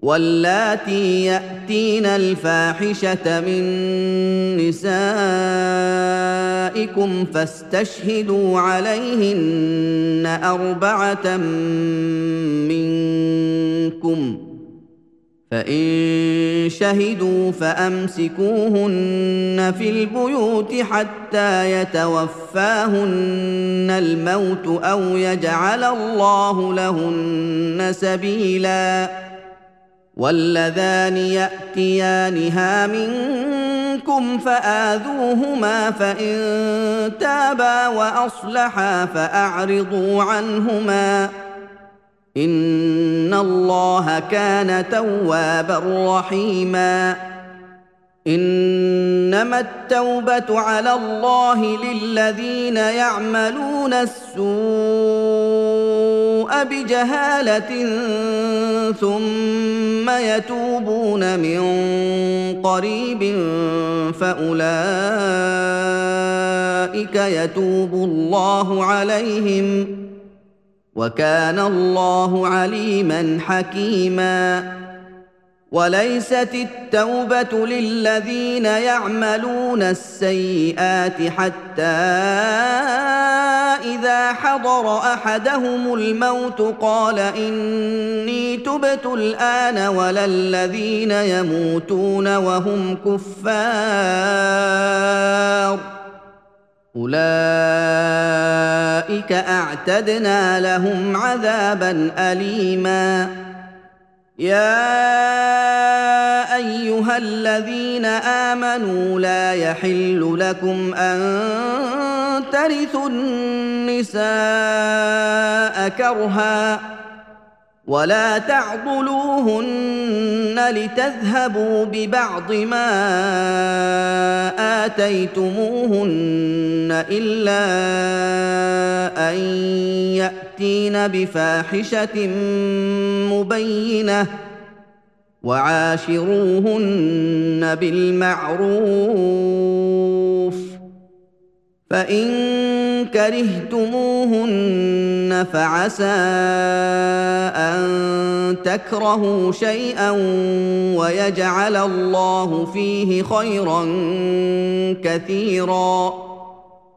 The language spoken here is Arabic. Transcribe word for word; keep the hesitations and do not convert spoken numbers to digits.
واللاتي ياتين الفاحشه من نسائكم فاستشهدوا عليهن اربعه منكم فان شهدوا فامسكوهن في البيوت حتى يتوفاهن الموت او يجعل الله لهن سبيلا واللذان ياتيانها منكم فاذوهما فان تابا واصلحا فاعرضوا عنهما ان الله كان توابا رحيما انما التوبه على الله للذين يعملون السوء بجهاله ثم يتوبون من قريب فاولئك يتوب الله عليهم وكان الله عليما حكيما وليست التوبه للذين يعملون السيئات حتى اذا حضر احدهم الموت قال اني تبت الان ولا الذين يموتون وهم كفار اولئك اعتدنا لهم عذابا اليما يا ايها الذين امنوا لا يحل لكم ان ترثوا النساء كرها ولا تعضلوهن لتذهبوا ببعض ما آتيتموهن إلا أن يأتين بفاحشة مبينة وعاشروهن بالمعروف فإن كرهتموهن فعسى أن تكرهوا شيئا ويجعل الله فيه خيرا كثيرا